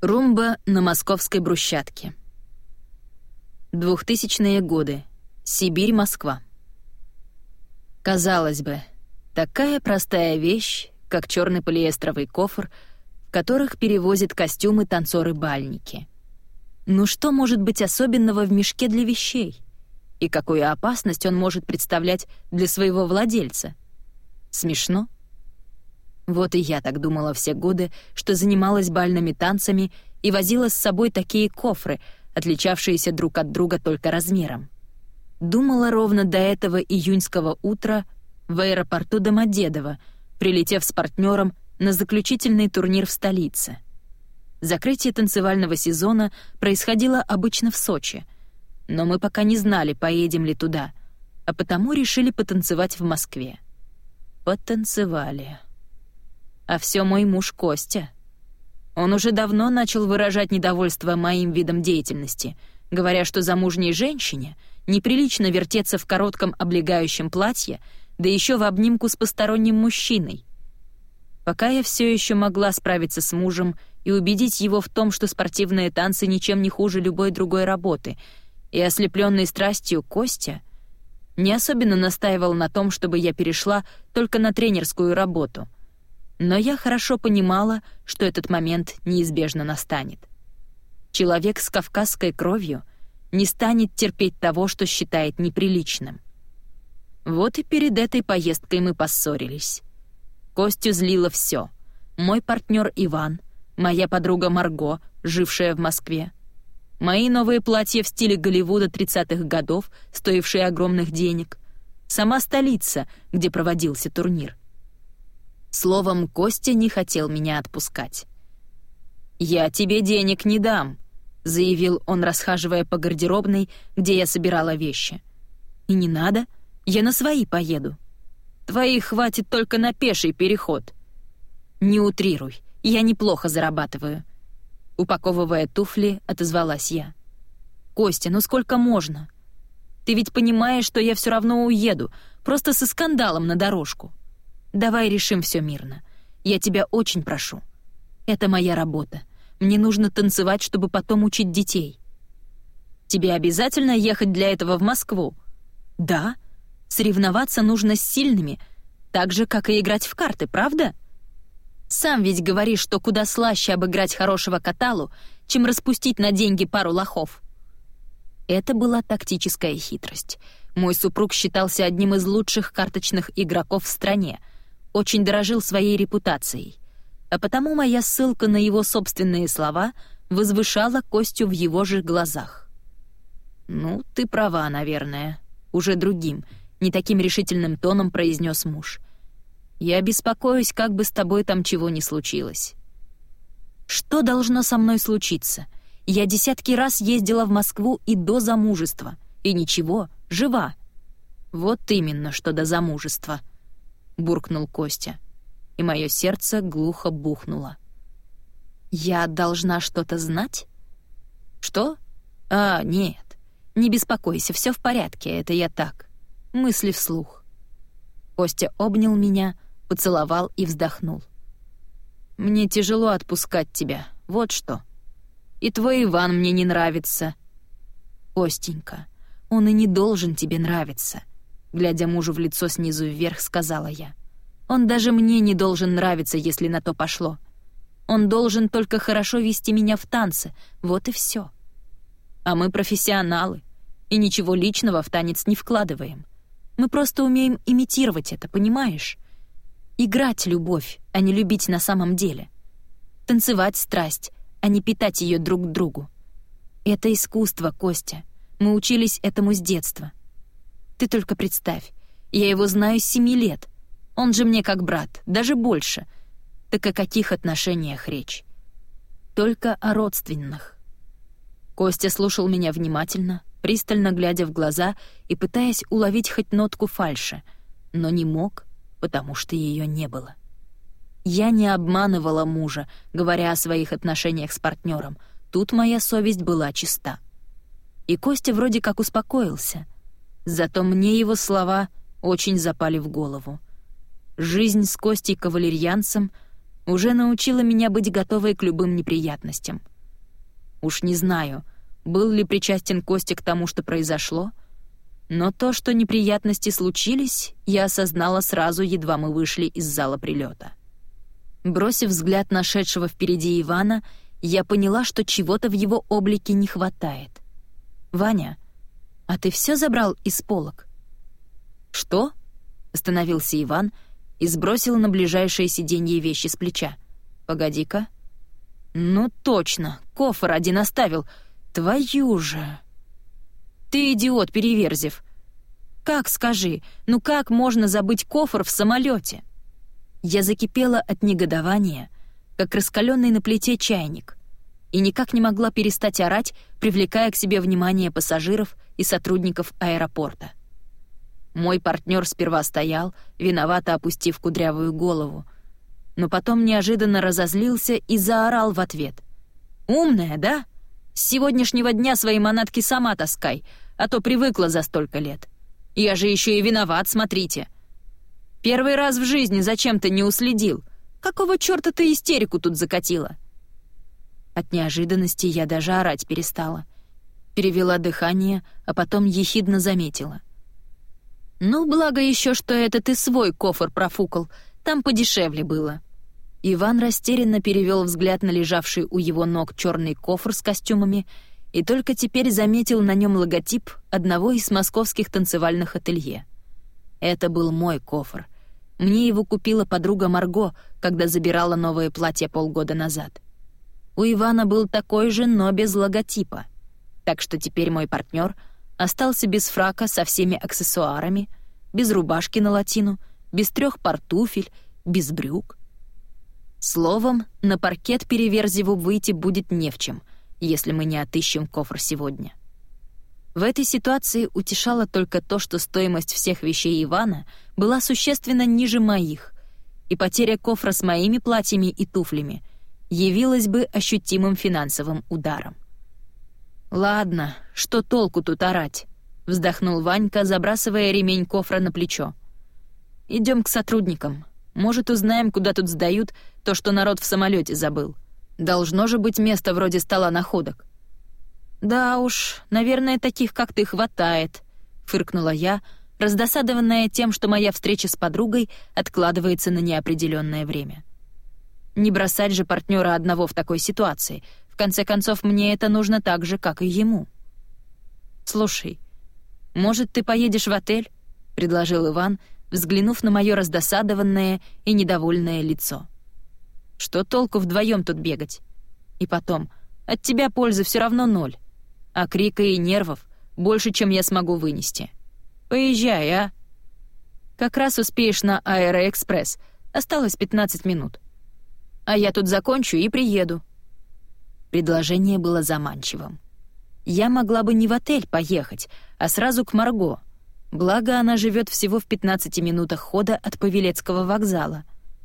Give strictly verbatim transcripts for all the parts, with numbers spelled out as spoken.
Румба на московской брусчатке. Двухтысячные годы. Сибирь, Москва. Казалось бы, такая простая вещь, как черный полиэстровый кофр, в которых перевозят костюмы танцоры-бальники. Ну что может быть особенного в мешке для вещей? И какую опасность он может представлять для своего владельца? Смешно? Вот и я так думала все годы, что занималась бальными танцами и возила с собой такие кофры, отличавшиеся друг от друга только размером. Думала ровно до этого июньского утра в аэропорту Домодедово, прилетев с партнером на заключительный турнир в столице. Закрытие танцевального сезона происходило обычно в Сочи, но мы пока не знали, поедем ли туда, а потому решили потанцевать в Москве. Потанцевали. А все мой муж Костя. Он уже давно начал выражать недовольство моим видом деятельности, говоря, что замужней женщине неприлично вертеться в коротком облегающем платье, да еще в обнимку с посторонним мужчиной. Пока я все еще могла справиться с мужем и убедить его в том, что спортивные танцы ничем не хуже любой другой работы, и ослепленный страстью Костя не особенно настаивал на том, чтобы я перешла только на тренерскую работу. Но я хорошо понимала, что этот момент неизбежно настанет. Человек с кавказской кровью не станет терпеть того, что считает неприличным. Вот и перед этой поездкой мы поссорились. Костю злило все: мой партнер Иван, моя подруга Марго, жившая в Москве, мои новые платья в стиле Голливуда тридцатых годов, стоившие огромных денег, сама столица, где проводился турнир. Словом, Костя не хотел меня отпускать. «Я тебе денег не дам», — заявил он, расхаживая по гардеробной, где я собирала вещи. «И не надо, я на свои поеду. Твоих хватит только на пеший переход». «Не утрируй, я неплохо зарабатываю», — упаковывая туфли, отозвалась я. «Костя, ну сколько можно? Ты ведь понимаешь, что я все равно уеду, просто со скандалом на дорожку. Давай решим все мирно. Я тебя очень прошу. Это моя работа. Мне нужно танцевать, чтобы потом учить детей». «Тебе обязательно ехать для этого в Москву?» «Да. Соревноваться нужно с сильными, так же, как и играть в карты, правда? Сам ведь говоришь, что куда слаще обыграть хорошего каталу, чем распустить на деньги пару лохов». Это была тактическая хитрость. Мой супруг считался одним из лучших карточных игроков в стране, очень дорожил своей репутацией, а потому моя ссылка на его собственные слова возвышала Костю в его же глазах. «Ну, ты права, наверное», — уже другим, не таким решительным тоном произнес муж. «Я беспокоюсь, как бы с тобой там чего ни случилось». «Что должно со мной случиться? Я десятки раз ездила в Москву и до замужества, и ничего, жива». «Вот именно, что до замужества», — буркнул Костя, и мое сердце глухо бухнуло. «Я должна что-то знать?» «Что? А, нет, не беспокойся, все в порядке, это я так, мысли вслух». Костя обнял меня, поцеловал и вздохнул. «Мне тяжело отпускать тебя, вот что. И твой Иван мне не нравится». «Костенька, он и не должен тебе нравиться», — глядя мужу в лицо снизу вверх, сказала я. «Он даже мне не должен нравиться, если на то пошло. Он должен только хорошо вести меня в танцы, вот и все. А мы профессионалы, и ничего личного в танец не вкладываем. Мы просто умеем имитировать это, понимаешь? Играть любовь, а не любить на самом деле. Танцевать страсть, а не питать ее друг к другу. Это искусство, Костя. Мы учились этому с детства. Ты только представь, я его знаю с семи лет. Он же мне как брат, даже больше. Так о каких отношениях речь? Только о родственных». Костя слушал меня внимательно, пристально глядя в глаза и пытаясь уловить хоть нотку фальши, но не мог, потому что ее не было. Я не обманывала мужа, говоря о своих отношениях с партнером. Тут моя совесть была чиста. И Костя вроде как успокоился. Зато мне его слова очень запали в голову. Жизнь с Костей кавалерьянцем уже научила меня быть готовой к любым неприятностям. Уж не знаю, был ли причастен Костя к тому, что произошло, но то, что неприятности случились, я осознала сразу, едва мы вышли из зала прилета. Бросив взгляд на шедшего впереди Ивана, я поняла, что чего-то в его облике не хватает. «Ваня, а ты все забрал из полок?» «Что?» — остановился Иван и сбросил на ближайшее сиденье вещи с плеча. «Погоди-ка». «Ну точно, кофр один оставил. Твою же!» «Ты идиот, Переверзев! Как, скажи, ну как можно забыть кофр в самолете?» Я закипела от негодования, как раскаленный на плите чайник, и никак не могла перестать орать, привлекая к себе внимание пассажиров и сотрудников аэропорта. Мой партнер сперва стоял, виновато опустив кудрявую голову, но потом неожиданно разозлился и заорал в ответ. «Умная, да? С сегодняшнего дня свои манатки сама таскай, а то привыкла за столько лет. Я же еще и виноват, смотрите. Первый раз в жизни зачем ты не уследил? Какого черта ты истерику тут закатила?» От неожиданности я даже орать перестала. Перевела дыхание, а потом ехидно заметила. «Ну, благо еще, что это ты свой кофр профукал, там подешевле было». Иван растерянно перевел взгляд на лежавший у его ног черный кофр с костюмами и только теперь заметил на нем логотип одного из московских танцевальных ателье. Это был мой кофр. Мне его купила подруга Марго, когда забирала новое платье полгода назад. У Ивана был такой же, но без логотипа. Так что теперь мой партнер остался без фрака со всеми аксессуарами, без рубашки на латину, без трех пар туфель, без брюк. Словом, на паркет Переверзеву выйти будет не в чем, если мы не отыщем кофр сегодня. В этой ситуации утешало только то, что стоимость всех вещей Ивана была существенно ниже моих, и потеря кофра с моими платьями и туфлями явилась бы ощутимым финансовым ударом. «Ладно, что толку тут орать?» — вздохнул Ванька, забрасывая ремень кофра на плечо. «Идем к сотрудникам. Может, узнаем, куда тут сдают то, что народ в самолете забыл. Должно же быть место вроде стола находок». «Да уж, наверное, таких, как ты, хватает», — фыркнула я, раздосадованная тем, что моя встреча с подругой откладывается на неопределенное время. Не бросать же партнера одного в такой ситуации. В конце концов, мне это нужно так же, как и ему. «Слушай, может, ты поедешь в отель?» — предложил Иван, взглянув на мое раздосадованное и недовольное лицо. «Что толку вдвоем тут бегать? И потом, от тебя пользы все равно ноль, а крика и нервов больше, чем я смогу вынести. Поезжай, а? Как раз успеешь на Аэроэкспресс, осталось пятнадцать минут. А я тут закончу и приеду». Предложение было заманчивым. Я могла бы не в отель поехать, а сразу к Марго. Благо, она живет всего в пятнадцати минутах хода от Павелецкого вокзала.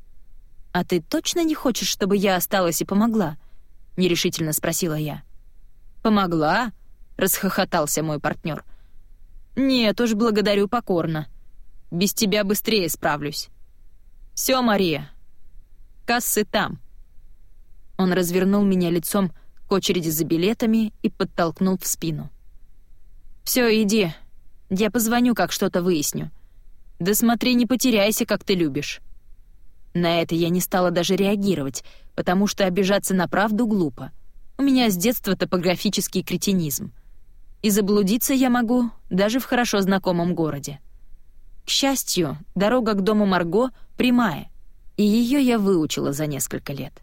«А ты точно не хочешь, чтобы я осталась и помогла?» — нерешительно спросила я. «Помогла?» — расхохотался мой партнер. «Нет уж, благодарю покорно. Без тебя быстрее справлюсь. Все, Мария, кассы там». Он развернул меня лицом к очереди за билетами и подтолкнул в спину. «Все, иди. Я позвоню, как что-то выясню. Да смотри, не потеряйся, как ты любишь». На это я не стала даже реагировать, потому что обижаться на правду глупо. У меня с детства топографический кретинизм. И заблудиться я могу даже в хорошо знакомом городе. К счастью, дорога к дому Марго прямая, и ее я выучила за несколько лет.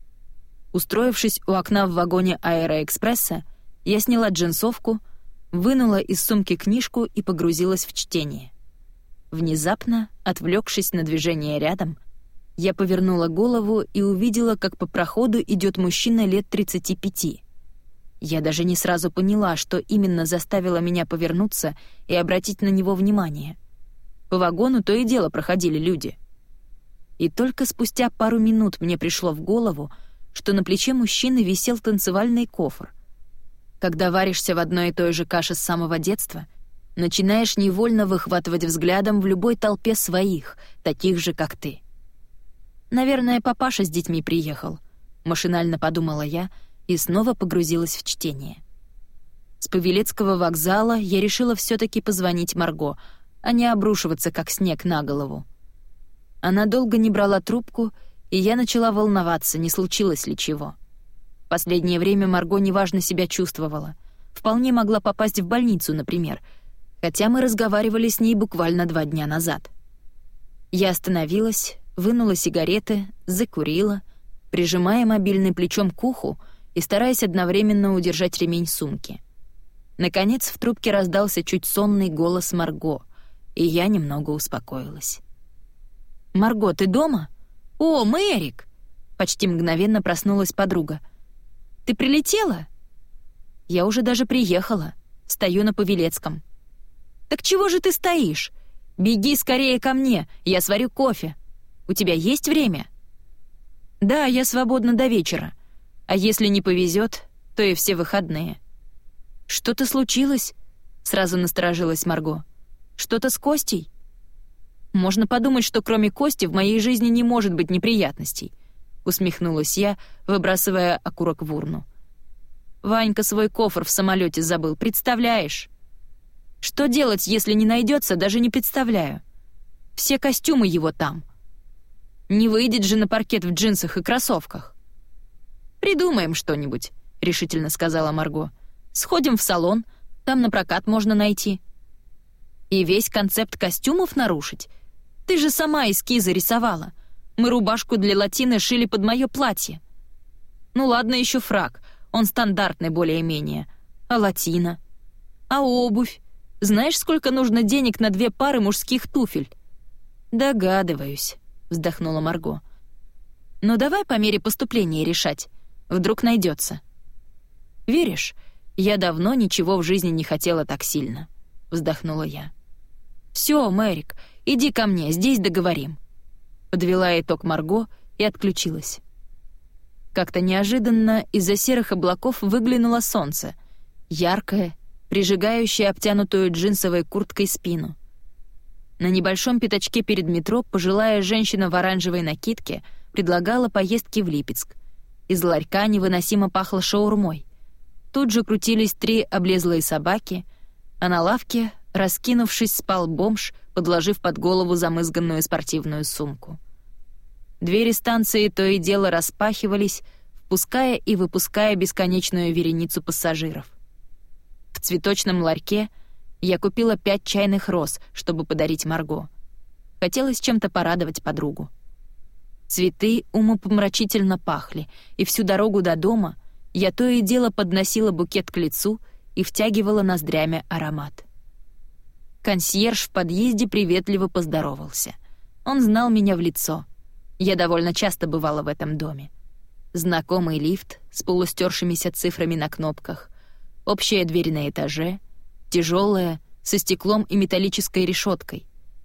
Устроившись у окна в вагоне Аэроэкспресса, я сняла джинсовку, вынула из сумки книжку и погрузилась в чтение. Внезапно, отвлекшись на движение рядом, я повернула голову и увидела, как по проходу идет мужчина лет тридцати пяти. Я даже не сразу поняла, что именно заставило меня повернуться и обратить на него внимание. По вагону то и дело проходили люди. И только спустя пару минут мне пришло в голову, что на плече мужчины висел танцевальный кофр. Когда варишься в одной и той же каше с самого детства, начинаешь невольно выхватывать взглядом в любой толпе своих, таких же, как ты. «Наверное, папаша с детьми приехал», — машинально подумала я и снова погрузилась в чтение. С Павелецкого вокзала я решила все-таки позвонить Марго, а не обрушиваться, как снег, на голову. Она долго не брала трубку, и я начала волноваться, не случилось ли чего. В последнее время Марго неважно себя чувствовала. Вполне могла попасть в больницу, например, хотя мы разговаривали с ней буквально два дня назад. Я остановилась, вынула сигареты, закурила, прижимая мобильный плечом к уху и стараясь одновременно удержать ремень сумки. Наконец в трубке раздался чуть сонный голос Марго, и я немного успокоилась. «Марго, ты дома? О, Мэрик!» Почти мгновенно проснулась подруга. «Ты прилетела?» «Я уже даже приехала. Стою на Павелецком». «Так чего же ты стоишь? Беги скорее ко мне, я сварю кофе. У тебя есть время?» «Да, я свободна до вечера. А если не повезет, то и все выходные». «Что-то случилось?» — сразу насторожилась Марго. «Что-то с Костей?» «Можно подумать, что кроме Кости в моей жизни не может быть неприятностей», — усмехнулась я, выбрасывая окурок в урну. «Ванька свой кофр в самолете забыл, представляешь? Что делать, если не найдется, даже не представляю. Все костюмы его там. Не выйдет же на паркет в джинсах и кроссовках». «Придумаем что-нибудь», — решительно сказала Марго. «Сходим в салон, там на прокат можно найти». «И весь концепт костюмов нарушить? Ты же сама эскизы рисовала. Мы рубашку для латины шили под мое платье». «Ну ладно, еще фрак, он стандартный более-менее. А латина? А обувь? Знаешь, сколько нужно денег на две пары мужских туфель?» «Догадываюсь», — вздохнула Марго. «Но давай по мере поступления решать. Вдруг найдется». «Веришь, я давно ничего в жизни не хотела так сильно», — вздохнула я. «Все, Мэрик, иди ко мне, здесь договорим», — подвела итог Марго и отключилась. Как-то неожиданно из-за серых облаков выглянуло солнце, яркое, прижигающее обтянутую джинсовой курткой спину. На небольшом пятачке перед метро пожилая женщина в оранжевой накидке предлагала поездки в Липецк. Из ларька невыносимо пахло шаурмой. Тут же крутились три облезлые собаки, а на лавке, раскинувшись, спал бомж, подложив под голову замызганную спортивную сумку. Двери станции то и дело распахивались, впуская и выпуская бесконечную вереницу пассажиров. В цветочном ларьке я купила пять чайных роз, чтобы подарить Марго. Хотелось чем-то порадовать подругу. Цветы умопомрачительно пахли, и всю дорогу до дома я то и дело подносила букет к лицу и втягивала ноздрями аромат. Консьерж в подъезде приветливо поздоровался. Он знал меня в лицо. Я довольно часто бывала в этом доме. Знакомый лифт с полустершимися цифрами на кнопках, общая дверь на этаже, тяжелая, со стеклом и металлической решеткой.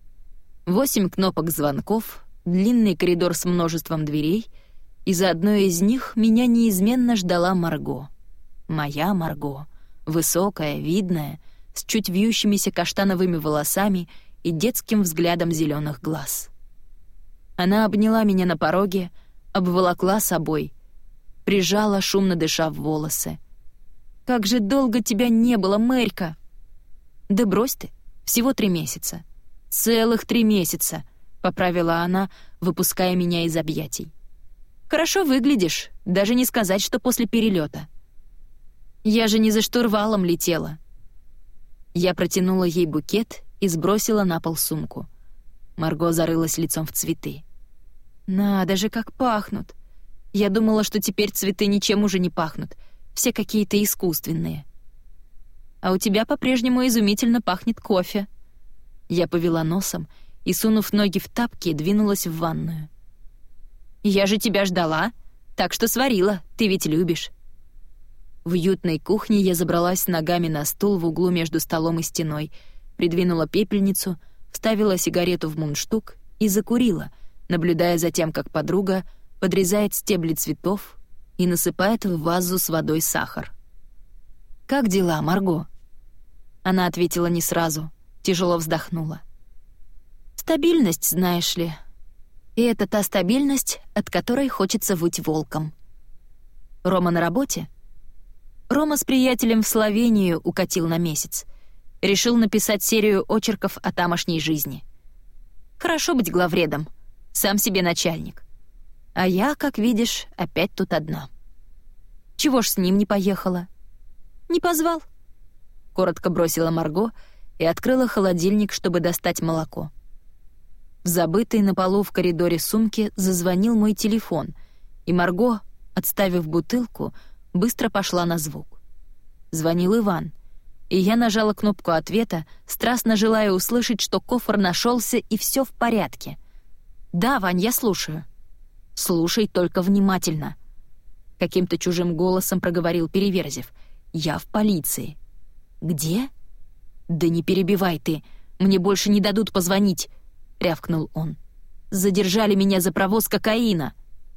Восемь кнопок звонков, длинный коридор с множеством дверей, и за одной из них меня неизменно ждала Марго. Моя Марго, высокая, видная, с чуть вьющимися каштановыми волосами и детским взглядом зеленых глаз. Она обняла меня на пороге, обволокла собой, прижала, шумно дыша в волосы. «Как же долго тебя не было, Мэрька!» «Да брось ты, всего три месяца». «Целых три месяца», — поправила она, выпуская меня из объятий. «Хорошо выглядишь, даже не сказать, что после перелета. Я же не за штурвалом летела». Я протянула ей букет и сбросила на пол сумку. Марго зарылась лицом в цветы. «Надо же, как пахнут! Я думала, что теперь цветы ничем уже не пахнут, все какие-то искусственные. А у тебя по-прежнему изумительно пахнет кофе». Я повела носом и, сунув ноги в тапки, двинулась в ванную. «Я же тебя ждала, так что сварила, ты ведь любишь». В уютной кухне я забралась ногами на стул в углу между столом и стеной, придвинула пепельницу, вставила сигарету в мундштук и закурила, наблюдая за тем, как подруга подрезает стебли цветов и насыпает в вазу с водой сахар. «Как дела, Марго?» Она ответила не сразу, тяжело вздохнула. «Стабильность, знаешь ли. И это та стабильность, от которой хочется выть волком». «Рома на работе?» Рома с приятелем в Словению укатил на месяц. Решил написать серию очерков о тамошней жизни. Хорошо быть главредом, сам себе начальник. А я, как видишь, опять тут одна. Чего ж с ним не поехала? Не позвал. Коротко бросила Марго и открыла холодильник, чтобы достать молоко. В забытой на полу в коридоре сумке зазвонил мой телефон, и Марго, отставив бутылку, быстро пошла на звук. Звонил Иван, и я нажала кнопку ответа, страстно желая услышать, что кофр нашелся и все в порядке. «Да, Вань, я слушаю». «Слушай только внимательно», — каким-то чужим голосом проговорил Переверзев. «Я в полиции». «Где?» «Да не перебивай ты, мне больше не дадут позвонить», — рявкнул он. «Задержали меня за провоз кокаина».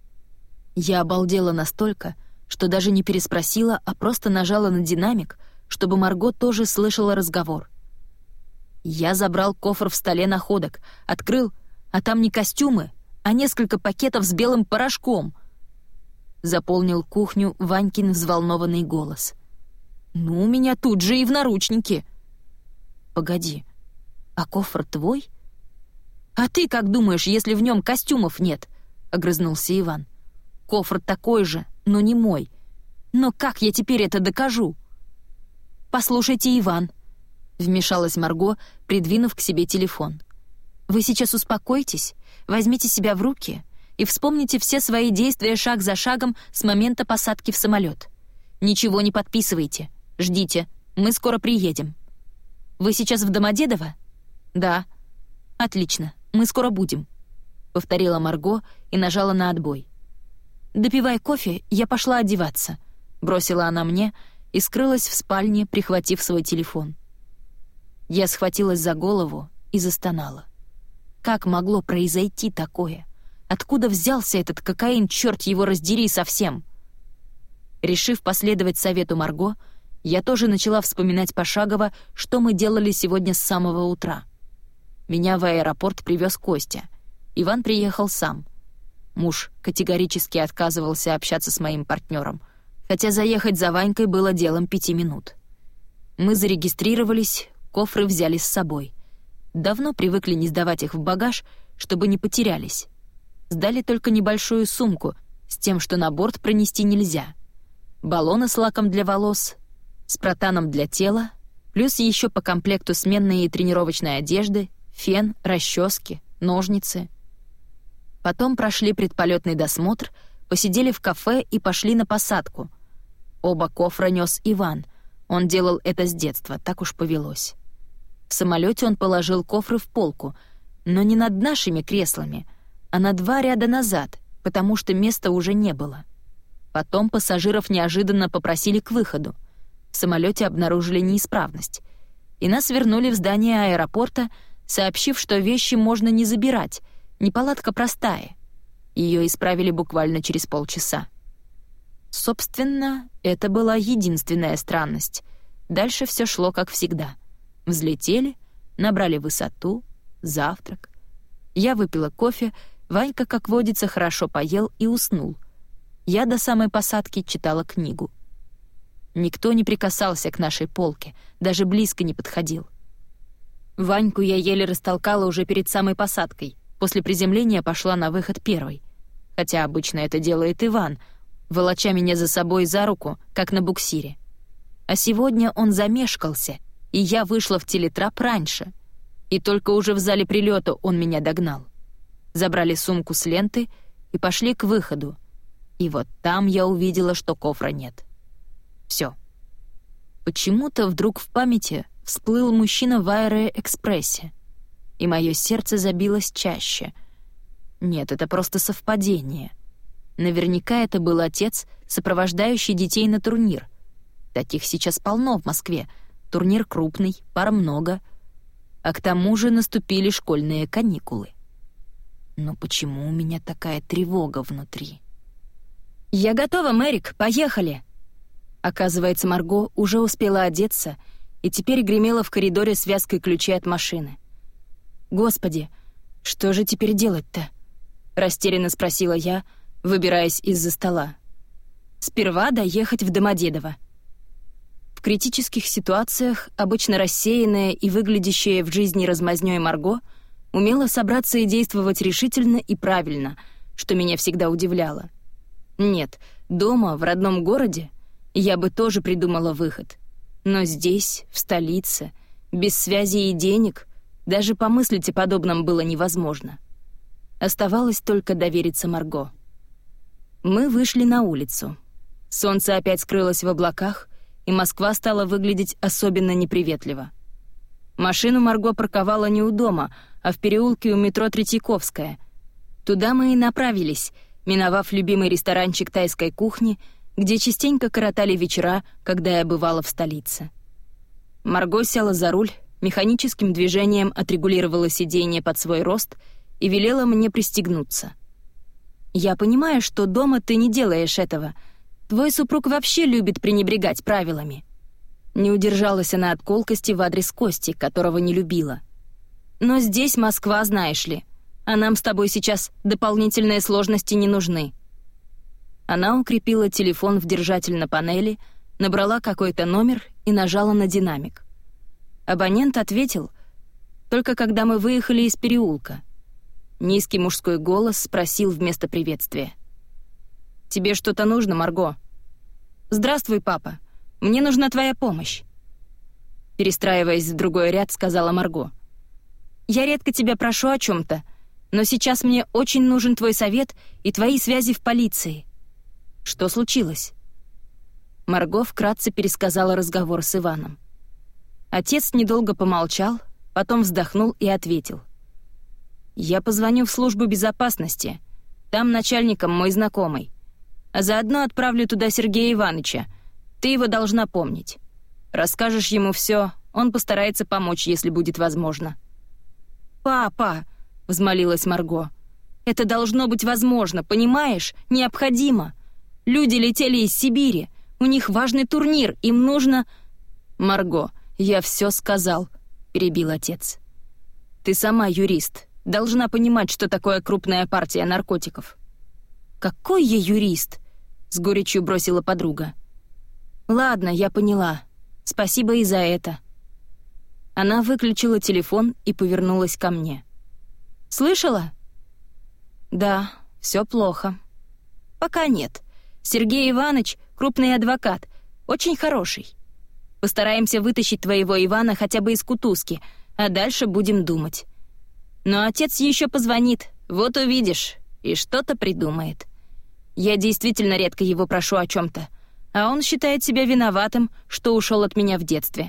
Я обалдела настолько, что даже не переспросила, а просто нажала на динамик, чтобы Марго тоже слышала разговор. Я забрал кофр в столе находок, открыл, а там не костюмы, а несколько пакетов с белым порошком. Заполнил кухню Ванькин взволнованный голос. «Ну, у меня тут же и в наручнике». «Погоди, а кофр твой?» «А ты как думаешь, если в нем костюмов нет?» — огрызнулся Иван. «Кофр такой же, но не мой. Но как я теперь это докажу?» «Послушайте, Иван», — вмешалась Марго, придвинув к себе телефон. «Вы сейчас успокойтесь, возьмите себя в руки и вспомните все свои действия шаг за шагом с момента посадки в самолет. Ничего не подписывайте, ждите, мы скоро приедем. Вы сейчас в Домодедово?» «Да». «Отлично, мы скоро будем», — повторила Марго и нажала на отбой. «Допивай кофе, я пошла одеваться», — бросила она мне и скрылась в спальне, прихватив свой телефон. Я схватилась за голову и застонала. Как могло произойти такое? Откуда взялся этот кокаин, черт его раздери совсем? Решив последовать совету Марго, я тоже начала вспоминать пошагово, что мы делали сегодня с самого утра. Меня в аэропорт привез Костя. Иван приехал сам. Муж категорически отказывался общаться с моим партнером, хотя заехать за Ванькой было делом пяти минут. Мы зарегистрировались, кофры взяли с собой. Давно привыкли не сдавать их в багаж, чтобы не потерялись. Сдали только небольшую сумку с тем, что на борт пронести нельзя. Баллоны с лаком для волос, с протаном для тела, плюс еще по комплекту сменной и тренировочной одежды, фен, расчески, ножницы. Потом прошли предполетный досмотр, посидели в кафе и пошли на посадку. Оба кофра нес Иван. Он делал это с детства, так уж повелось. В самолете он положил кофры в полку, но не над нашими креслами, а на два ряда назад, потому что места уже не было. Потом пассажиров неожиданно попросили к выходу. В самолете обнаружили неисправность. И нас вернули в здание аэропорта, сообщив, что вещи можно не забирать, неполадка простая. Ее исправили буквально через полчаса. Собственно, это была единственная странность. Дальше все шло как всегда. Взлетели, набрали высоту, завтрак. Я выпила кофе, Ванька, как водится, хорошо поел и уснул. Я до самой посадки читала книгу. Никто не прикасался к нашей полке, даже близко не подходил. Ваньку я еле растолкала уже перед самой посадкой. После приземления пошла на выход первой. Хотя обычно это делает Иван, волоча меня за собой за руку, как на буксире. А сегодня он замешкался, и я вышла в телетрап раньше. И только уже в зале прилета он меня догнал. Забрали сумку с ленты и пошли к выходу. И вот там я увидела, что кофра нет. Все. Почему-то вдруг в памяти всплыл мужчина в аэроэкспрессе, и мое сердце забилось чаще. Нет, это просто совпадение. Наверняка это был отец, сопровождающий детей на турнир. Таких сейчас полно в Москве. Турнир крупный, пар много. А к тому же наступили школьные каникулы. Но почему у меня такая тревога внутри? «Я готова, Мэрик, поехали!» Оказывается, Марго уже успела одеться и теперь гремела в коридоре связкой ключей от машины. «Господи, что же теперь делать-то?» — растерянно спросила я, выбираясь из-за стола. «Сперва доехать в Домодедово. критических ситуациях обычно рассеянная и выглядящая в жизни размазнёй Марго умела собраться и действовать решительно и правильно, что меня всегда удивляло. Нет, дома, в родном городе, я бы тоже придумала выход. Но здесь, в столице, без связи и денег, даже помыслить о подобном было невозможно. Оставалось только довериться Марго. Мы вышли на улицу. Солнце опять скрылось в облаках, и Москва стала выглядеть особенно неприветливо. Машину Марго парковала не у дома, а в переулке у метро Третьяковская. Туда мы и направились, миновав любимый ресторанчик тайской кухни, где частенько коротали вечера, когда я бывала в столице. Марго села за руль, механическим движением отрегулировала сиденье под свой рост и велела мне пристегнуться. «Я понимаю, что дома ты не делаешь этого. Твой супруг вообще любит пренебрегать правилами». Не удержалась она от колкости в адрес Кости, которого не любила. «Но здесь Москва, знаешь ли, а нам с тобой сейчас дополнительные сложности не нужны». Она укрепила телефон в держатель на панели, набрала какой-то номер и нажала на динамик. Абонент ответил, только когда мы выехали из переулка. Низкий мужской голос спросил вместо приветствия: «Тебе что-то нужно, Марго?» «Здравствуй, папа. Мне нужна твоя помощь». Перестраиваясь в другой ряд, сказала Марго: «Я редко тебя прошу о чем-то, но сейчас мне очень нужен твой совет и твои связи в полиции». «Что случилось?» Марго вкратце пересказала разговор с Иваном. Отец недолго помолчал, потом вздохнул и ответил: «Я позвоню в службу безопасности. Там начальником мой знакомый. А заодно отправлю туда Сергея Ивановича. Ты его должна помнить. Расскажешь ему все, он постарается помочь, если будет возможно». «Папа!» — взмолилась Марго. «Это должно быть возможно, понимаешь? Необходимо. Люди летели из Сибири. У них важный турнир, им нужно...» «Марго, я все сказал», — перебил отец. «Ты сама юрист, должна понимать, что такое крупная партия наркотиков». «Какой я юрист?» — с горечью бросила подруга. «Ладно, я поняла. Спасибо и за это». Она выключила телефон и повернулась ко мне. «Слышала?» «Да, все плохо». «Пока нет. Сергей Иванович — крупный адвокат, очень хороший. Постараемся вытащить твоего Ивана хотя бы из кутузки, а дальше будем думать. Но отец еще позвонит, вот увидишь, и что-то придумает. Я действительно редко его прошу о чем-то, а он считает себя виноватым, что ушел от меня в детстве».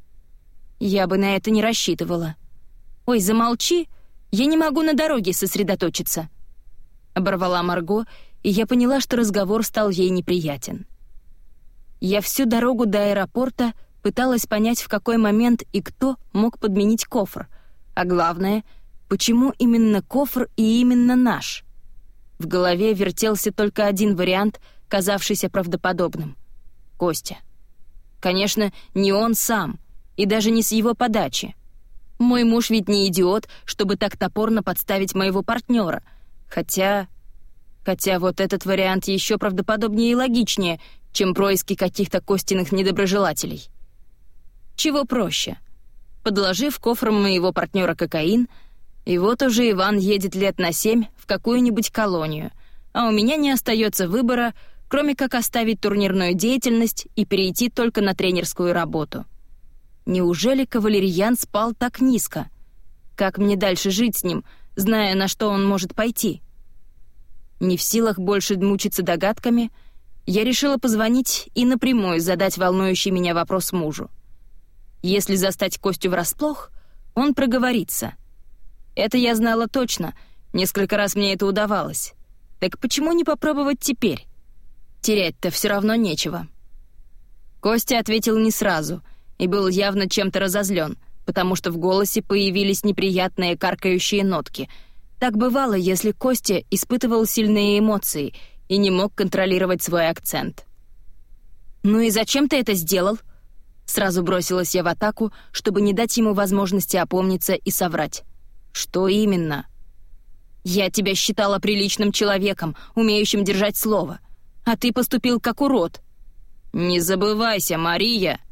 «Я бы на это не рассчитывала». «Ой, замолчи, я не могу на дороге сосредоточиться», — оборвала Марго, и я поняла, что разговор стал ей неприятен. Я всю дорогу до аэропорта пыталась понять, в какой момент и кто мог подменить кофр, а главное, почему именно кофр и именно наш. В голове вертелся только один вариант, казавшийся правдоподобным — Костя. Конечно, не он сам, и даже не с его подачи. Мой муж ведь не идиот, чтобы так топорно подставить моего партнера, хотя... Хотя вот этот вариант еще правдоподобнее и логичнее, чем происки каких-то Костиных недоброжелателей. Чего проще? Подложив кофром моего партнера кокаин, и вот уже Иван едет лет на семь в какую-нибудь колонию, а у меня не остается выбора, кроме как оставить турнирную деятельность и перейти только на тренерскую работу. Неужели Кавалерьян спал так низко? Как мне дальше жить с ним, зная, на что он может пойти? Не в силах больше мучиться догадками, я решила позвонить и напрямую задать волнующий меня вопрос мужу. Если застать Костю врасплох, он проговорится. Это я знала точно, несколько раз мне это удавалось. Так почему не попробовать теперь? Терять-то все равно нечего. Костя ответил не сразу и был явно чем-то разозлен, потому что в голосе появились неприятные каркающие нотки. Так бывало, если Костя испытывал сильные эмоции и не мог контролировать свой акцент. «Ну и зачем ты это сделал?» Сразу бросилась я в атаку, чтобы не дать ему возможности опомниться и соврать. «Что именно?» «Я тебя считала приличным человеком, умеющим держать слово, а ты поступил как урод». «Не забывайся, Мария!»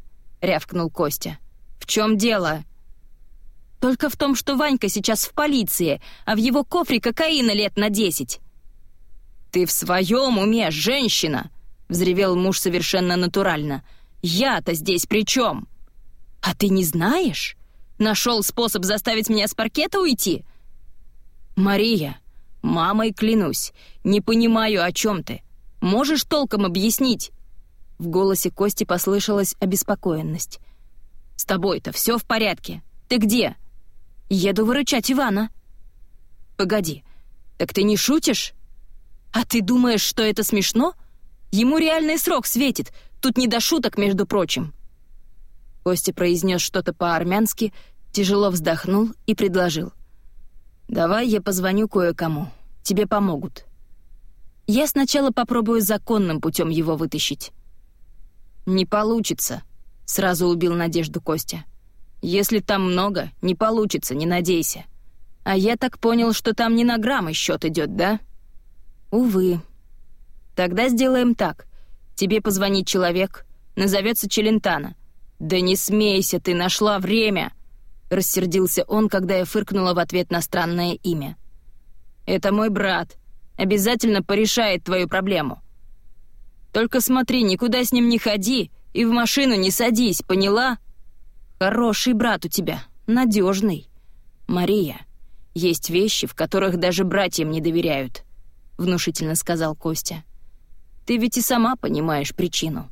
рявкнул Костя. «В чем дело?» «Только в том, что Ванька сейчас в полиции, а в его кофре кокаина лет на десять». «Ты в своем уме, женщина?» — взревел муж совершенно натурально. «Я-то здесь при чем?» «А ты не знаешь? Нашел способ заставить меня с паркета уйти?» «Мария, мамой клянусь, не понимаю, о чем ты. Можешь толком объяснить?» В голосе Кости послышалась обеспокоенность. «С тобой-то все в порядке? Ты где?» «Еду выручать Ивана». «Погоди, так ты не шутишь? А ты думаешь, что это смешно? Ему реальный срок светит, тут не до шуток, между прочим». Костя произнес что-то по-армянски, тяжело вздохнул и предложил. «Давай я позвоню кое-кому, тебе помогут. Я сначала попробую законным путем его вытащить». «Не получится», — сразу убил надежду Костя. «Если там много, не получится, не надейся. А я так понял, что там не на грамм и счет идет, да?» «Увы». «Тогда сделаем так. Тебе позвонит человек, назовется Челентано». «Да не смейся, ты нашла время!» — рассердился он, когда я фыркнула в ответ на странное имя. «Это мой брат. Обязательно порешает твою проблему. Только смотри, никуда с ним не ходи и в машину не садись, поняла? Хороший брат у тебя, надежный. Мария, есть вещи, в которых даже братьям не доверяют», — внушительно сказал Костя. «Ты ведь и сама понимаешь причину».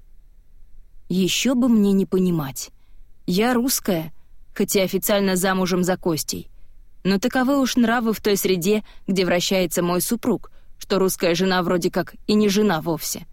Еще бы мне не понимать. Я русская, хоть и официально замужем за Костей. Но таковы уж нравы в той среде, где вращается мой супруг, что русская жена вроде как и не жена вовсе.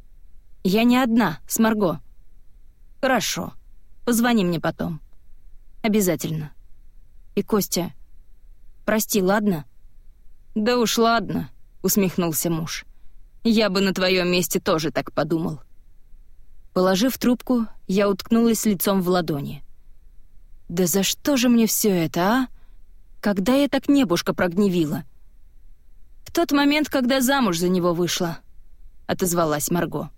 Я не одна, с Марго. Хорошо. Позвони мне потом. Обязательно. И, Костя, прости, ладно? Да уж ладно, усмехнулся муж. Я бы на твоем месте тоже так подумал. Положив трубку, я уткнулась лицом в ладони. «Да за что же мне все это, а? Когда я так небушка прогневила?» «В тот момент, когда замуж за него вышла», — отозвалась Марго.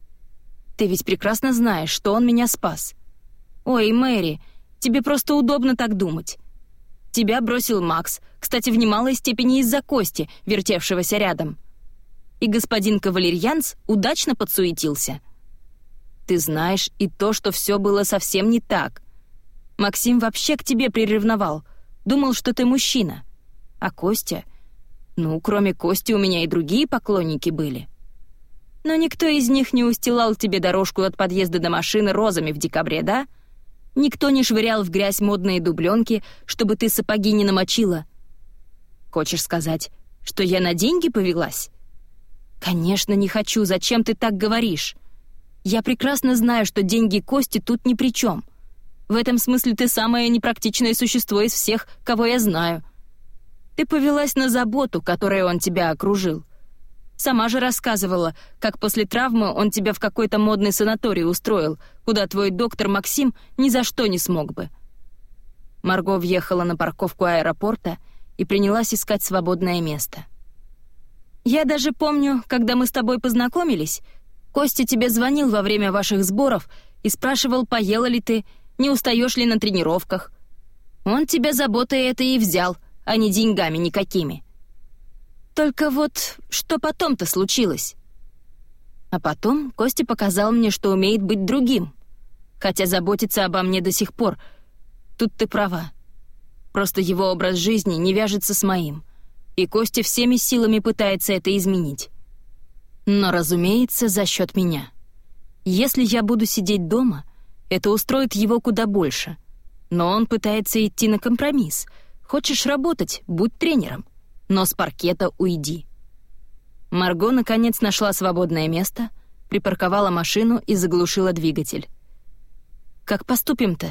«Ты ведь прекрасно знаешь, что он меня спас. Ой, Мэри, тебе просто удобно так думать. Тебя бросил Макс, кстати, в немалой степени из-за Кости, вертевшегося рядом. И господин Кавалерьянц удачно подсуетился. Ты знаешь и то, что все было совсем не так. Максим вообще к тебе приревновал, думал, что ты мужчина. А Костя... Ну, кроме Кости у меня и другие поклонники были. Но никто из них не устилал тебе дорожку от подъезда до машины розами в декабре, да? Никто не швырял в грязь модные дубленки, чтобы ты сапоги не намочила. Хочешь сказать, что я на деньги повелась? Конечно, не хочу, зачем ты так говоришь? Я прекрасно знаю, что деньги Кости тут ни при чем. В этом смысле ты самое непрактичное существо из всех, кого я знаю. Ты повелась на заботу, которой он тебя окружил. Сама же рассказывала, как после травмы он тебя в какой-то модный санаторий устроил, куда твой доктор Максим ни за что не смог бы». Марго въехала на парковку аэропорта и принялась искать свободное место. «Я даже помню, когда мы с тобой познакомились, Костя тебе звонил во время ваших сборов и спрашивал, поела ли ты, не устаешь ли на тренировках. Он тебя заботой это и взял, а не деньгами никакими. Только вот что потом-то случилось?» А потом Костя показал мне, что умеет быть другим. Хотя заботится обо мне до сих пор. Тут ты права. Просто его образ жизни не вяжется с моим. И Костя всеми силами пытается это изменить. Но, разумеется, за счет меня. Если я буду сидеть дома, это устроит его куда больше. Но он пытается идти на компромисс. Хочешь работать — будь тренером. Но с паркета уйди. Марго, наконец, нашла свободное место, припарковала машину и заглушила двигатель. «Как поступим-то?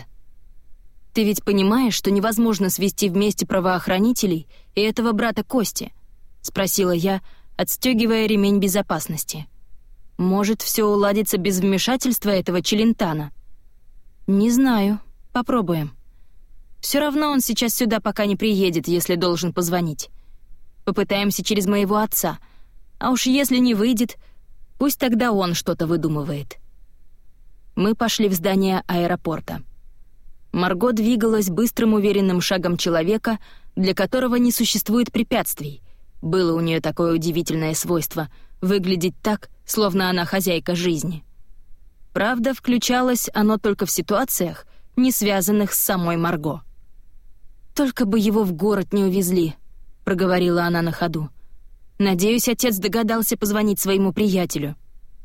Ты ведь понимаешь, что невозможно свести вместе правоохранителей и этого брата Кости?» — спросила я, отстегивая ремень безопасности. «Может, все уладится без вмешательства этого Челентано?» «Не знаю. Попробуем. Все равно он сейчас сюда пока не приедет, если должен позвонить. Попытаемся через моего отца. А уж если не выйдет, пусть тогда он что-то выдумывает». Мы пошли в здание аэропорта. Марго двигалась быстрым уверенным шагом человека, для которого не существует препятствий. Было у нее такое удивительное свойство — выглядеть так, словно она хозяйка жизни. Правда, включалось оно только в ситуациях, не связанных с самой Марго. «Только бы его в город не увезли», — проговорила она на ходу. «Надеюсь, отец догадался позвонить своему приятелю».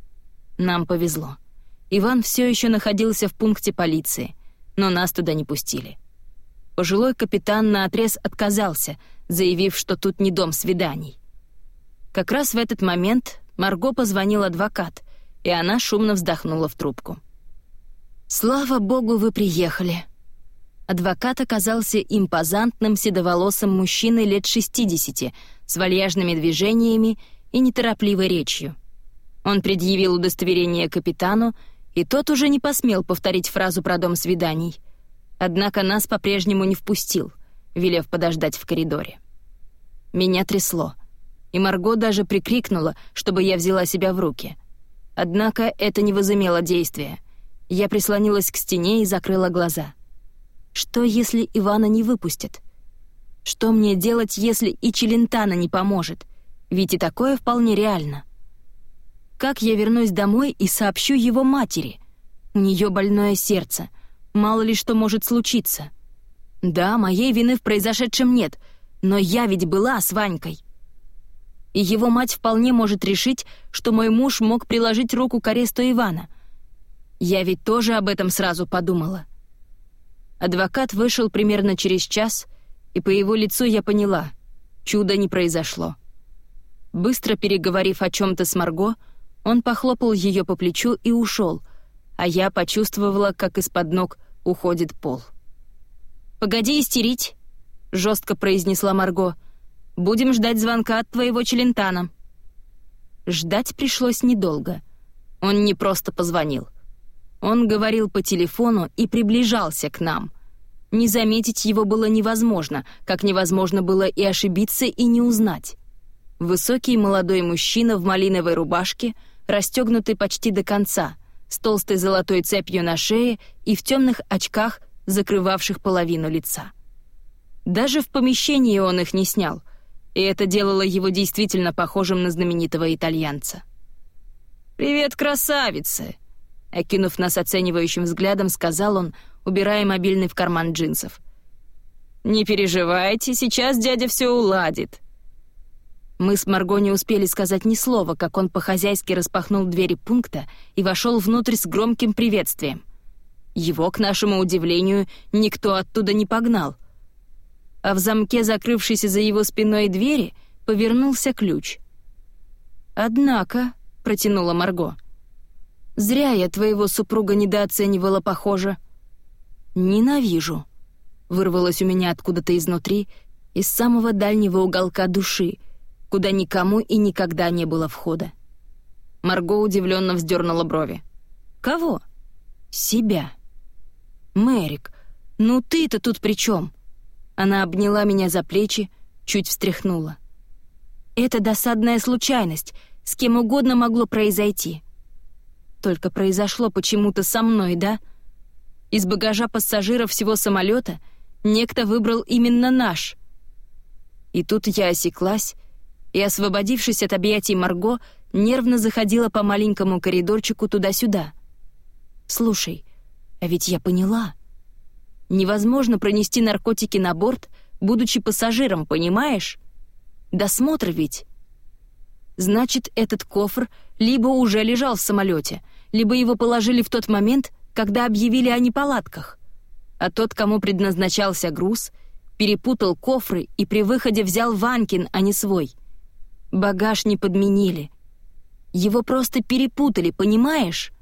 Нам повезло. Иван все еще находился в пункте полиции, но нас туда не пустили. Пожилой капитан наотрез отказался, заявив, что тут не дом свиданий. Как раз в этот момент Марго позвонил адвокат, и она шумно вздохнула в трубку. «Слава богу, вы приехали». Адвокат оказался импозантным седоволосым мужчиной лет шестидесяти, с вальяжными движениями и неторопливой речью. Он предъявил удостоверение капитану, и тот уже не посмел повторить фразу про дом свиданий. Однако нас по-прежнему не впустил, велев подождать в коридоре. Меня трясло, и Марго даже прикрикнула, чтобы я взяла себя в руки. Однако это не возымело действия. Я прислонилась к стене и закрыла глаза. Что, если Ивана не выпустят? Что мне делать, если и Челентано не поможет? Ведь и такое вполне реально. Как я вернусь домой и сообщу его матери? У нее больное сердце. Мало ли что может случиться. Да, моей вины в произошедшем нет, но я ведь была с Ванькой. И его мать вполне может решить, что мой муж мог приложить руку к аресту Ивана. Я ведь тоже об этом сразу подумала. Адвокат вышел примерно через час, и по его лицу я поняла — чудо не произошло. Быстро переговорив о чем-то с Марго, он похлопал ее по плечу и ушел, а я почувствовала, как из-под ног уходит пол. «Погоди истерить», — жестко произнесла Марго. «Будем ждать звонка от твоего Челентано». Ждать пришлось недолго. Он не просто позвонил. Он говорил по телефону и приближался к нам. Не заметить его было невозможно, как невозможно было и ошибиться, и не узнать. Высокий молодой мужчина в малиновой рубашке, расстегнутый почти до конца, с толстой золотой цепью на шее и в темных очках, закрывавших половину лица. Даже в помещении он их не снял, и это делало его действительно похожим на знаменитого итальянца. «Привет, красавицы!» Окинув нас оценивающим взглядом, сказал он, убирая мобильный в карман джинсов. «Не переживайте, сейчас дядя все уладит». Мы с Марго не успели сказать ни слова, как он по-хозяйски распахнул двери пункта и вошел внутрь с громким приветствием. Его, к нашему удивлению, никто оттуда не погнал. А в замке, закрывшейся за его спиной двери, повернулся ключ. «Однако», — протянула Марго, — «зря я твоего супруга недооценивала, похоже». «Ненавижу», — вырвалось у меня откуда-то изнутри, из самого дальнего уголка души, куда никому и никогда не было входа. Марго удивленно вздернула брови. «Кого?» «Себя». «Мэрик, ну ты-то тут при чем?» Она обняла меня за плечи, чуть встряхнула. «Это досадная случайность, с кем угодно могло произойти. Только произошло почему-то со мной, да? Из багажа пассажиров всего самолета некто выбрал именно наш». И тут я осеклась, и, освободившись от объятий Марго, нервно заходила по маленькому коридорчику туда-сюда. «Слушай, а ведь я поняла. Невозможно пронести наркотики на борт, будучи пассажиром, понимаешь? Досмотр ведь. Значит, этот кофр либо уже лежал в самолете, либо его положили в тот момент, когда объявили о неполадках. А тот, кому предназначался груз, перепутал кофры и при выходе взял Ванькин, а не свой. Багаж не подменили. Его просто перепутали, понимаешь?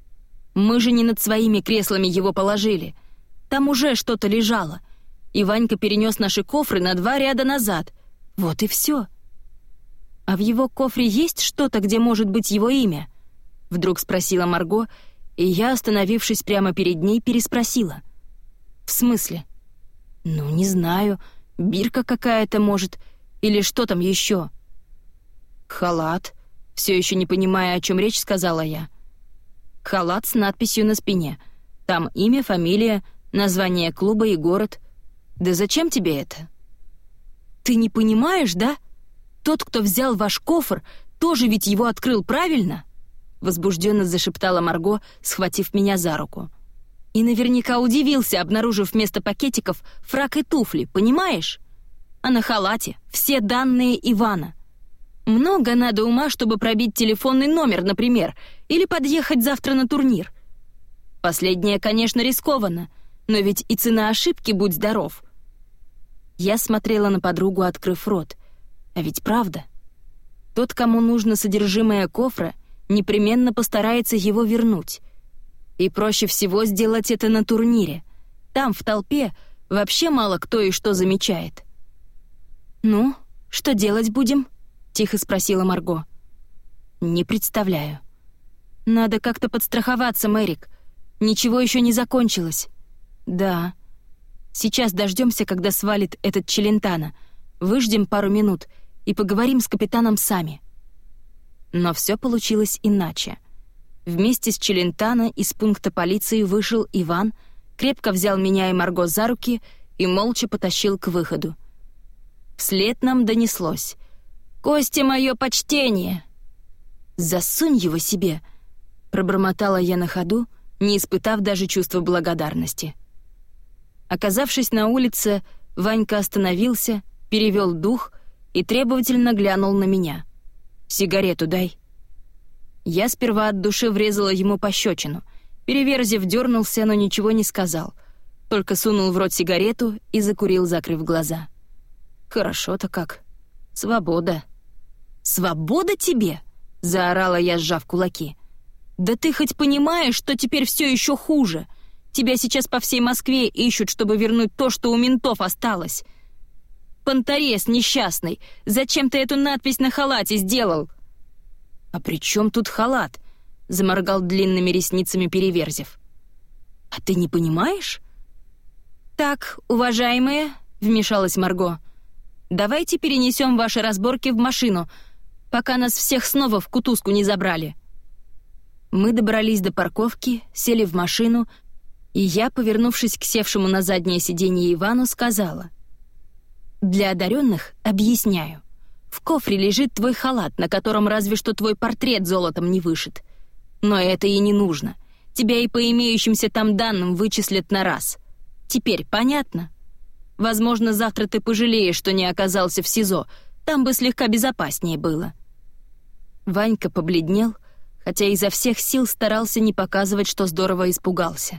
Мы же не над своими креслами его положили. Там уже что-то лежало, и Ванька перенес наши кофры на два ряда назад. Вот и все. А в его кофре есть что-то, где может быть его имя? Вдруг спросила Марго, и я, остановившись прямо перед ней, переспросила. В смысле? Ну, не знаю, бирка какая-то, может, или что там еще? Халат, все еще не понимая, о чем речь, сказала я. Халат с надписью на спине. Там имя, фамилия, название клуба и город. Да зачем тебе это? Ты не понимаешь, да? Тот, кто взял ваш кофр, тоже ведь его открыл, правильно? Возбужденно зашептала Марго, схватив меня за руку. И наверняка удивился, обнаружив вместо пакетиков фрак и туфли, понимаешь? А на халате все данные Ивана. Много надо ума, чтобы пробить телефонный номер, например, или подъехать завтра на турнир. Последнее, конечно, рискованно, но ведь и цена ошибки, будь здоров. Я смотрела на подругу, открыв рот. А ведь правда. Тот, кому нужно содержимое кофра, непременно постарается его вернуть. И проще всего сделать это на турнире. Там, в толпе, вообще мало кто и что замечает. «Ну, что делать будем?» — тихо спросила Марго. «Не представляю. Надо как-то подстраховаться, Мэрик. Ничего еще не закончилось». «Да. Сейчас дождемся, когда свалит этот Челентано. Выждем пару минут и поговорим с капитаном сами». Но все получилось иначе. Вместе с Челентано из пункта полиции вышел Иван, крепко взял меня и Марго за руки и молча потащил к выходу. Вслед нам донеслось: «Костя, мое почтение!» «Засунь его себе!» — пробормотала я на ходу, не испытав даже чувства благодарности. Оказавшись на улице, Ванька остановился, перевел дух и требовательно глянул на меня. «Сигарету дай». Я сперва от души врезала ему пощечину. Переверзев, дернулся, но ничего не сказал. Только сунул в рот сигарету и закурил, закрыв глаза. «Хорошо-то как. Свобода». «Свобода тебе?» — заорала я, сжав кулаки. «Да ты хоть понимаешь, что теперь все еще хуже? Тебя сейчас по всей Москве ищут, чтобы вернуть то, что у ментов осталось. Понторез несчастный, зачем ты эту надпись на халате сделал?» «А при чем тут халат?» — заморгал длинными ресницами Переверзев. «А ты не понимаешь?» «Так, уважаемые», — вмешалась Марго, — «давайте перенесем ваши разборки в машину, пока нас всех снова в кутузку не забрали». Мы добрались до парковки, сели в машину, и я, повернувшись к севшему на заднее сиденье Ивану, сказала: «Для одаренных объясняю. В кофре лежит твой халат, на котором разве что твой портрет золотом не вышит. Но это и не нужно. Тебя и по имеющимся там данным вычислят на раз. Теперь понятно? Возможно, завтра ты пожалеешь, что не оказался в СИЗО. Там бы слегка безопаснее было». Ванька побледнел, хотя изо всех сил старался не показывать, что здорово испугался.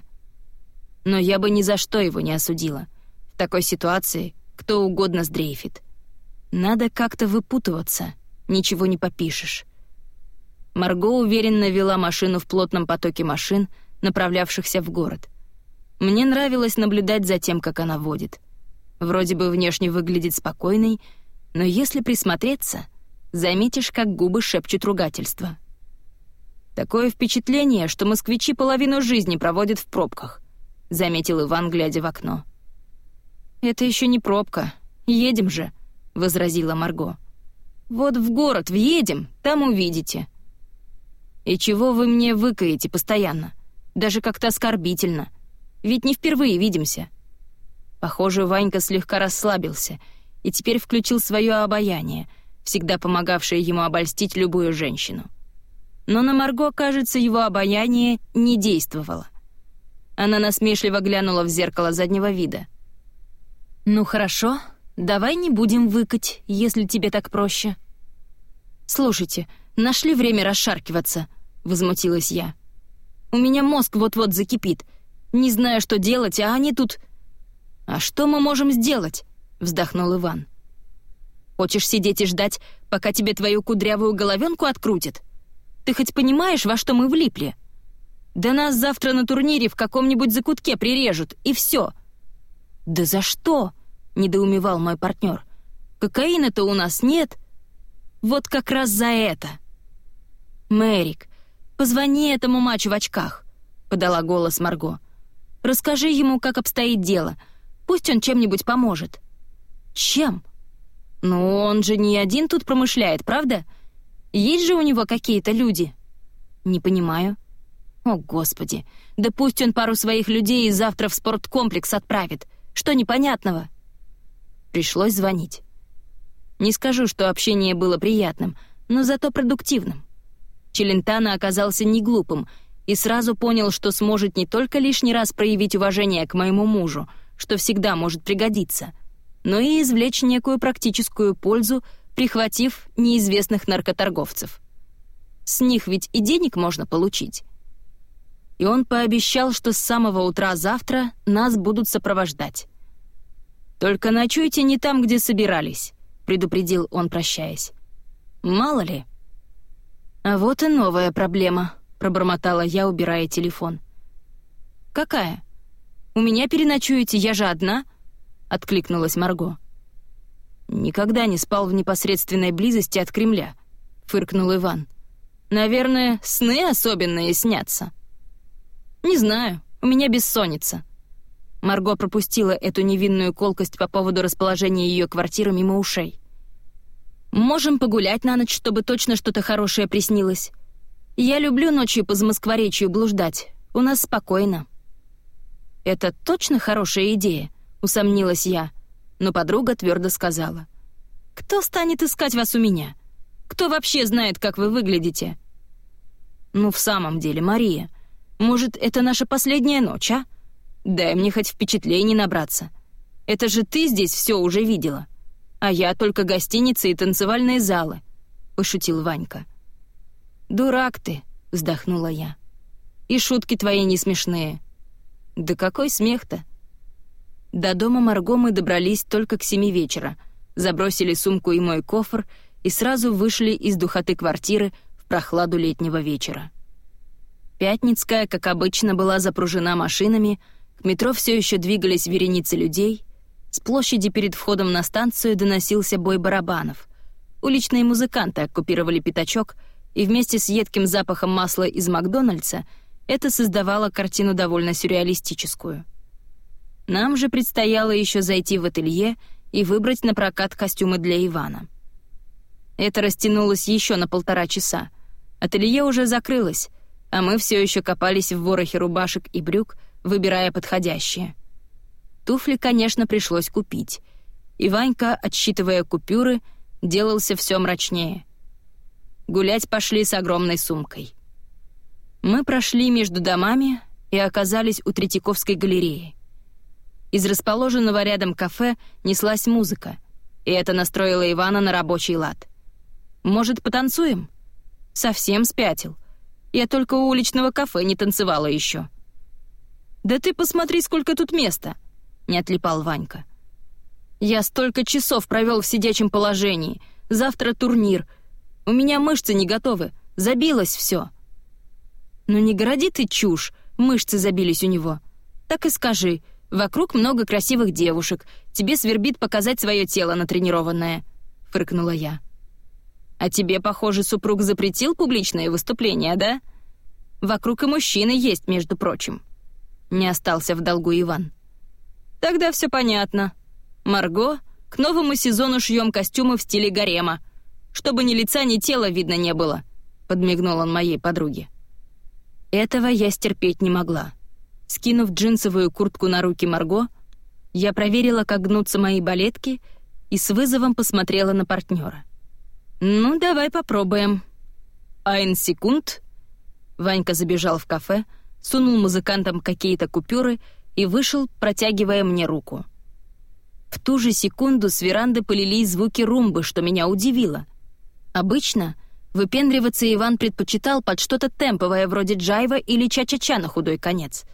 Но я бы ни за что его не осудила. В такой ситуации кто угодно сдрейфит. Надо как-то выпутываться, ничего не попишешь. Марго уверенно вела машину в плотном потоке машин, направлявшихся в город. Мне нравилось наблюдать за тем, как она водит. Вроде бы внешне выглядит спокойной, но если присмотреться, заметишь, как губы шепчут ругательства. «Такое впечатление, что москвичи половину жизни проводят в пробках», — заметил Иван, глядя в окно. «Это еще не пробка. Едем же», — возразила Марго. «Вот в город въедем, там увидите». «И чего вы мне выкаете постоянно? Даже как-то оскорбительно. Ведь не впервые видимся». Похоже, Ванька слегка расслабился и теперь включил свое обаяние, всегда помогавшее ему обольстить любую женщину. Но на Марго, кажется, его обаяние не действовало. Она насмешливо глянула в зеркало заднего вида. «Ну хорошо, давай не будем выкать, если тебе так проще». «Слушайте, нашли время расшаркиваться», — возмутилась я. «У меня мозг вот-вот закипит. Не знаю, что делать, а они тут...» «А что мы можем сделать?» — вздохнул Иван. «Хочешь сидеть и ждать, пока тебе твою кудрявую головенку открутят? Ты хоть понимаешь, во что мы влипли? Да нас завтра на турнире в каком-нибудь закутке прирежут, и все». «Да за что?» — недоумевал мой партнер. «Кокаина-то у нас нет». «Вот как раз за это». «Мэрик, позвони этому мачо в очках», — подала голос Марго. «Расскажи ему, как обстоит дело. Пусть он чем-нибудь поможет». «Чем?» «Ну, он же не один тут промышляет, правда? Есть же у него какие-то люди?» «Не понимаю». О, Господи, да пусть он пару своих людей и завтра в спорткомплекс отправит. Что непонятного? Пришлось звонить. Не скажу, что общение было приятным, но зато продуктивным. Челентано оказался не глупым и сразу понял, что сможет не только лишний раз проявить уважение к моему мужу, что всегда может пригодиться, но и извлечь некую практическую пользу, прихватив неизвестных наркоторговцев. С них ведь и денег можно получить. И он пообещал, что с самого утра завтра нас будут сопровождать. «Только ночуйте не там, где собирались», — предупредил он, прощаясь. «Мало ли». «А вот и новая проблема», — пробормотала я, убирая телефон. «Какая? У меня переночуете, я же одна», — откликнулась Марго. «Никогда не спал в непосредственной близости от Кремля», — фыркнул Иван. «Наверное, сны особенные снятся». «Не знаю, у меня бессонница». Марго пропустила эту невинную колкость по поводу расположения ее квартиры мимо ушей. «Можем погулять на ночь, чтобы точно что-то хорошее приснилось. Я люблю ночью по Замоскворечью блуждать. У нас спокойно». «Это точно хорошая идея?» — усомнилась я, но подруга твердо сказала. «Кто станет искать вас у меня? Кто вообще знает, как вы выглядите?» «Ну, в самом деле, Мария, может, это наша последняя ночь, а? Дай мне хоть впечатлений набраться. Это же ты здесь все уже видела, а я только гостиницы и танцевальные залы», — пошутил Ванька. «Дурак ты», — вздохнула я. «И шутки твои не смешные». «Да какой смех-то?» До дома Марго мы добрались только к семи вечера, забросили сумку и мой кофр и сразу вышли из духоты квартиры в прохладу летнего вечера. Пятницкая, как обычно, была запружена машинами, к метро все еще двигались вереницы людей, с площади перед входом на станцию доносился бой барабанов. Уличные музыканты оккупировали пятачок, и вместе с едким запахом масла из Макдональдса это создавало картину довольно сюрреалистическую. Нам же предстояло еще зайти в ателье и выбрать на прокат костюмы для Ивана. Это растянулось еще на полтора часа. Ателье уже закрылось, а мы все еще копались в ворохе рубашек и брюк, выбирая подходящие. Туфли, конечно, пришлось купить. И Ванька, отсчитывая купюры, делался все мрачнее. Гулять пошли с огромной сумкой. Мы прошли между домами и оказались у Третьяковской галереи. Из расположенного рядом кафе неслась музыка, и это настроило Ивана на рабочий лад. «Может, потанцуем?» «Совсем спятил. Я только у уличного кафе не танцевала еще». «Да ты посмотри, сколько тут места!» — не отлипал Ванька. «Я столько часов провел в сидячем положении. Завтра турнир. У меня мышцы не готовы. Забилось все». «Ну не городи ты чушь, мышцы забились у него. Так и скажи, вокруг много красивых девушек, тебе свербит показать свое тело натренированное», — фыркнула я. «А тебе, похоже, супруг запретил публичные выступления, да? Вокруг и мужчины есть, между прочим». Не остался в долгу Иван. «Тогда все понятно. Марго, к новому сезону шьем костюмы в стиле гарема, чтобы ни лица, ни тела видно не было», — подмигнул он моей подруге. Этого я стерпеть не могла. Скинув джинсовую куртку на руки Марго, я проверила, как гнутся мои балетки, и с вызовом посмотрела на партнера. «Ну, давай попробуем». «Айн секунд». Ванька забежал в кафе, сунул музыкантам какие-то купюры и вышел, протягивая мне руку. В ту же секунду с веранды полились звуки румбы, что меня удивило. Обычно выпендриваться Иван предпочитал под что-то темповое вроде джайва или ча-ча-ча на худой конец.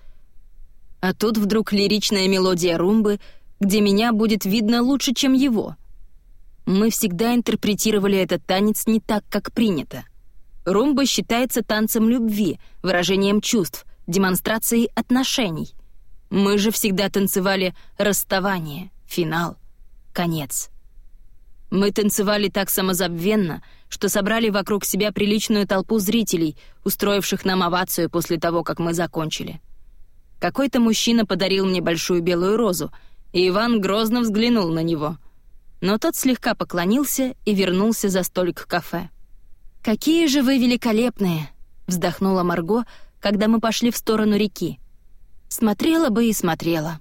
А тут вдруг лиричная мелодия румбы, где меня будет видно лучше, чем его. Мы всегда интерпретировали этот танец не так, как принято. Румба считается танцем любви, выражением чувств, демонстрацией отношений. Мы же всегда танцевали расставание, финал, конец. Мы танцевали так самозабвенно, что собрали вокруг себя приличную толпу зрителей, устроивших нам овацию после того, как мы закончили. Какой-то мужчина подарил мне большую белую розу, и Иван грозно взглянул на него. Но тот слегка поклонился и вернулся за столик кафе. «Какие же вы великолепные!» — вздохнула Марго, когда мы пошли в сторону реки. Смотрела бы и смотрела.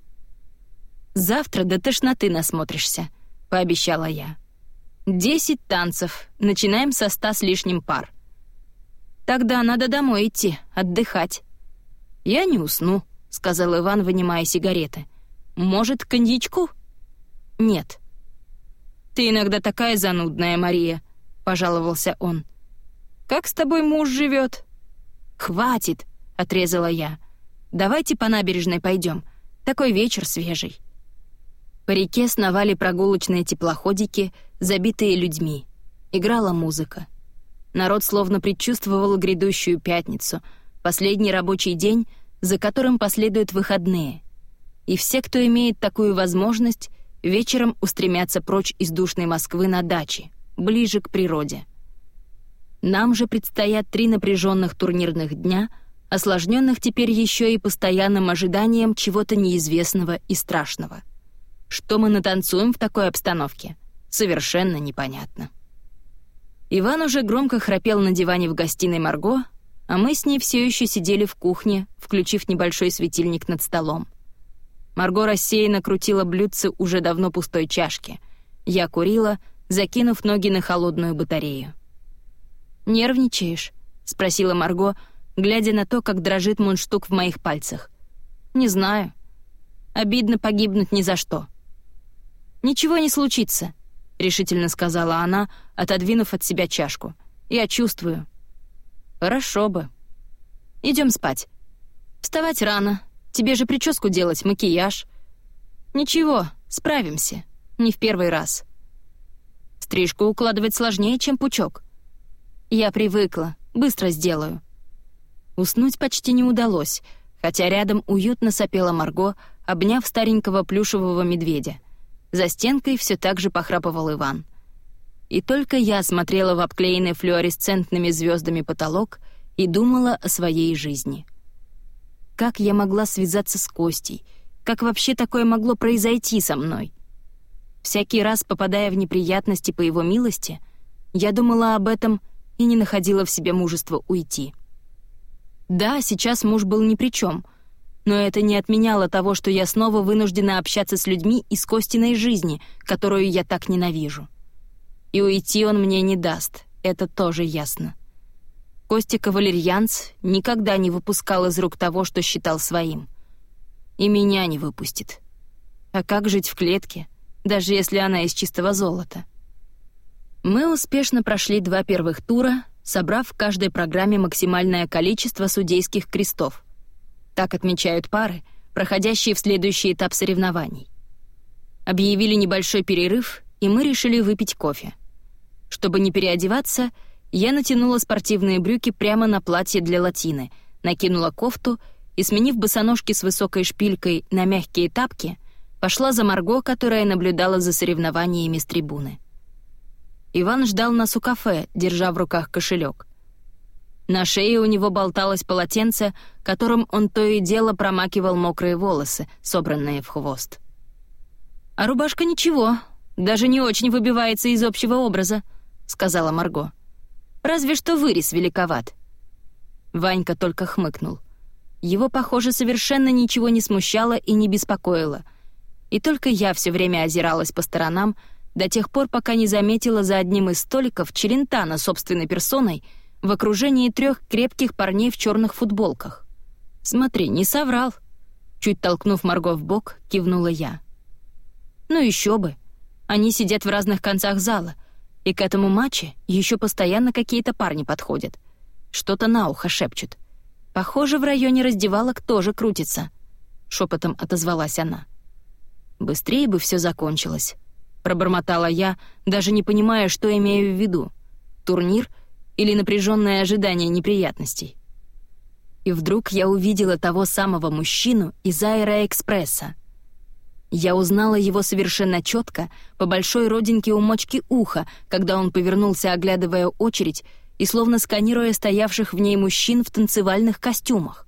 «Завтра до тошноты насмотришься», — пообещала я. «Десять танцев, начинаем со ста с лишним пар». «Тогда надо домой идти, отдыхать». «Я не усну», — сказал Иван, вынимая сигареты. «Может, коньячку?» «Нет». «Ты иногда такая занудная, Мария», — пожаловался он. «Как с тобой муж живет?» «Хватит», — отрезала я. «Давайте по набережной пойдем. Такой вечер свежий». По реке сновали прогулочные теплоходики, забитые людьми. Играла музыка. Народ словно предчувствовал грядущую пятницу, последний рабочий день, за которым последуют выходные. И все, кто имеет такую возможность, вечером устремятся прочь из душной Москвы на дачи, ближе к природе. Нам же предстоят три напряженных турнирных дня, осложненных теперь еще и постоянным ожиданием чего-то неизвестного и страшного. Что мы натанцуем в такой обстановке, совершенно непонятно. Иван уже громко храпел на диване в гостиной Марго, а мы с ней все еще сидели в кухне, включив небольшой светильник над столом. Марго рассеянно крутила блюдце уже давно пустой чашки. Я курила, закинув ноги на холодную батарею. «Нервничаешь?» — спросила Марго, глядя на то, как дрожит мундштук в моих пальцах. «Не знаю. Обидно погибнуть ни за что». «Ничего не случится», — решительно сказала она, отодвинув от себя чашку. «Я чувствую». «Хорошо бы. Идем спать. Вставать рано. Тебе же прическу делать, макияж». «Ничего, справимся. Не в первый раз». «Стрижку укладывать сложнее, чем пучок». «Я привыкла. Быстро сделаю». Уснуть почти не удалось, хотя рядом уютно сопела Марго, обняв старенького плюшевого медведя. За стенкой все так же похрапывал Иван. И только я смотрела в обклеенный флуоресцентными звездами потолок и думала о своей жизни. Как я могла связаться с Костей? Как вообще такое могло произойти со мной? Всякий раз, попадая в неприятности по его милости, я думала об этом и не находила в себе мужества уйти. Да, сейчас муж был ни при чем, но это не отменяло того, что я снова вынуждена общаться с людьми из Костиной жизни, которую я так ненавижу. И уйти он мне не даст, это тоже ясно. Костя Кавалерьянц никогда не выпускал из рук того, что считал своим. И меня не выпустит. А как жить в клетке, даже если она из чистого золота? Мы успешно прошли два первых тура, собрав в каждой программе максимальное количество судейских крестов. Так отмечают пары, проходящие в следующий этап соревнований. Объявили небольшой перерыв, и мы решили выпить кофе. Чтобы не переодеваться, я натянула спортивные брюки прямо на платье для латины, накинула кофту и, сменив босоножки с высокой шпилькой на мягкие тапки, пошла за Марго, которая наблюдала за соревнованиями с трибуны. Иван ждал нас у кафе, держа в руках кошелек. На шее у него болталось полотенце, которым он то и дело промакивал мокрые волосы, собранные в хвост. «А рубашка ничего, даже не очень выбивается из общего образа», — сказала Марго. «Разве что вырез великоват». Ванька только хмыкнул. Его, похоже, совершенно ничего не смущало и не беспокоило. И только я все время озиралась по сторонам, до тех пор, пока не заметила за одним из столиков Челентана собственной персоной в окружении трех крепких парней в черных футболках. «Смотри, не соврал», — чуть толкнув Марго в бок, кивнула я. «Ну еще бы. Они сидят в разных концах зала, и к этому матчу еще постоянно какие-то парни подходят. Что-то на ухо шепчут. Похоже, в районе раздевалок тоже крутится», — шепотом отозвалась она. «Быстрее бы все закончилось», — пробормотала я, даже не понимая, что имею в виду. Турнир или напряженное ожидание неприятностей. И вдруг я увидела того самого мужчину из Аэроэкспресса. Я узнала его совершенно четко по большой родинке у мочки уха, когда он повернулся, оглядывая очередь и словно сканируя стоявших в ней мужчин в танцевальных костюмах.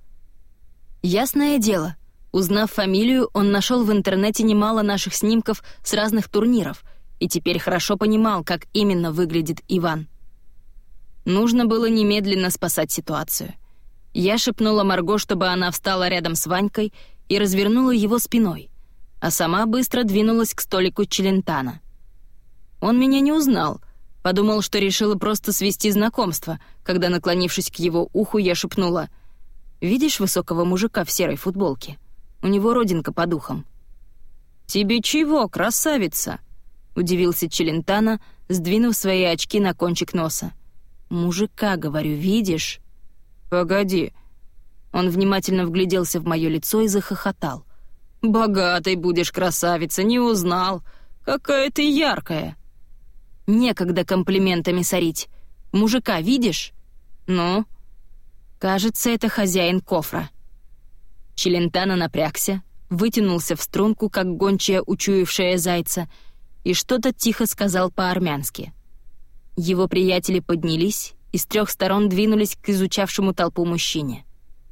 Ясное дело, узнав фамилию, он нашел в интернете немало наших снимков с разных турниров и теперь хорошо понимал, как именно выглядит Иван. Нужно было немедленно спасать ситуацию. Я шепнула Марго, чтобы она встала рядом с Ванькой и развернула его спиной, а сама быстро двинулась к столику Челентано. Он меня не узнал, подумал, что решила просто свести знакомство, когда, наклонившись к его уху, я шепнула: «Видишь высокого мужика в серой футболке? У него родинка по духам». «Тебе чего, красавица?» — удивился Челентано, сдвинув свои очки на кончик носа. «Мужика, говорю, видишь?» «Погоди». Он внимательно вгляделся в моё лицо и захохотал. «Богатой будешь, красавица, не узнал. Какая ты яркая!» «Некогда комплиментами сорить. Мужика видишь?» «Ну?» «Кажется, это хозяин кофра». Челентано напрягся, вытянулся в струнку, как гончая, учуявшая зайца, и что-то тихо сказал по-армянски. Его приятели поднялись и с трех сторон двинулись к изучавшему толпу мужчине.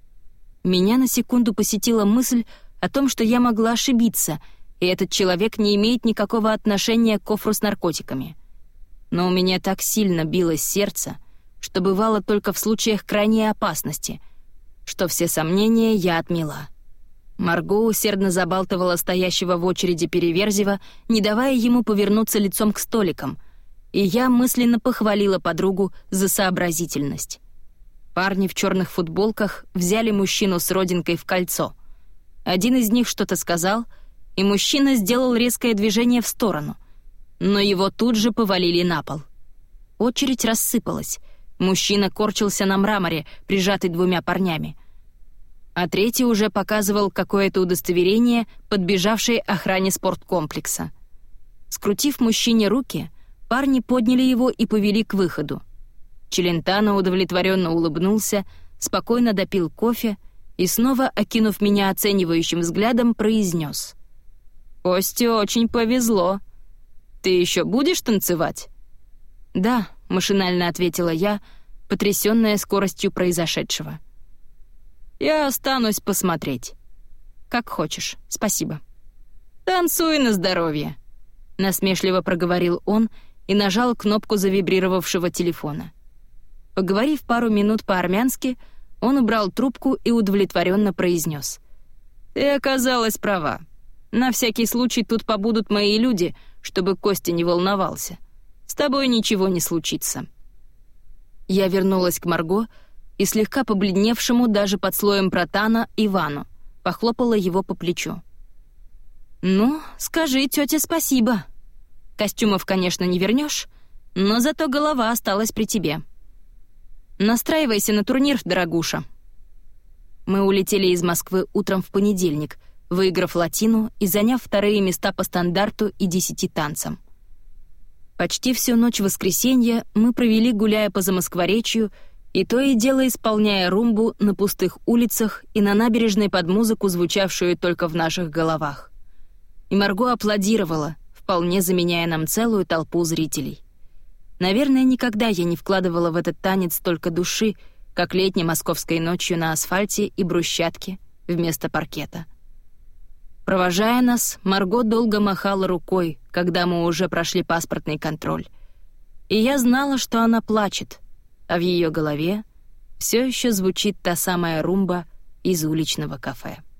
Меня на секунду посетила мысль о том, что я могла ошибиться, и этот человек не имеет никакого отношения к кофру с наркотиками. Но у меня так сильно билось сердце, что бывало только в случаях крайней опасности, что все сомнения я отмела. Марго усердно забалтывала стоящего в очереди Переверзева, не давая ему повернуться лицом к столикам, и я мысленно похвалила подругу за сообразительность. Парни в черных футболках взяли мужчину с родинкой в кольцо. Один из них что-то сказал, и мужчина сделал резкое движение в сторону, но его тут же повалили на пол. Очередь рассыпалась. Мужчина корчился на мраморе, прижатый двумя парнями. А третий уже показывал какое-то удостоверение подбежавшей охране спорткомплекса. Скрутив мужчине руки, парни подняли его и повели к выходу. Челентано удовлетворенно улыбнулся, спокойно допил кофе и снова, окинув меня оценивающим взглядом, произнес: «Косте очень повезло. Ты еще будешь танцевать?» «Да», — машинально ответила я, потрясённая скоростью произошедшего. «Я останусь посмотреть». «Как хочешь, спасибо». «Танцуй на здоровье», — насмешливо проговорил он и нажал кнопку завибрировавшего телефона. Поговорив пару минут по-армянски, он убрал трубку и удовлетворенно произнес: «Ты оказалась права. На всякий случай тут побудут мои люди, чтобы Костя не волновался. С тобой ничего не случится». Я вернулась к Марго и слегка побледневшему даже под слоем протана Ивану похлопала его по плечу. «Ну, скажи тёте спасибо. Костюмов, конечно, не вернёшь, но зато голова осталась при тебе. Настраивайся на турнир, дорогуша». Мы улетели из Москвы утром в понедельник, выиграв латину и заняв вторые места по стандарту и десяти танцам. Почти всю ночь воскресенья мы провели, гуляя по Замоскворечью, и то и дело исполняя румбу на пустых улицах и на набережной под музыку, звучавшую только в наших головах. И Марго аплодировала, вполне заменяя нам целую толпу зрителей. Наверное, никогда я не вкладывала в этот танец столько души, как летней московской ночью на асфальте и брусчатке вместо паркета. Провожая нас, Марго долго махала рукой, когда мы уже прошли паспортный контроль. И я знала, что она плачет, а в ее голове все еще звучит та самая румба из уличного кафе.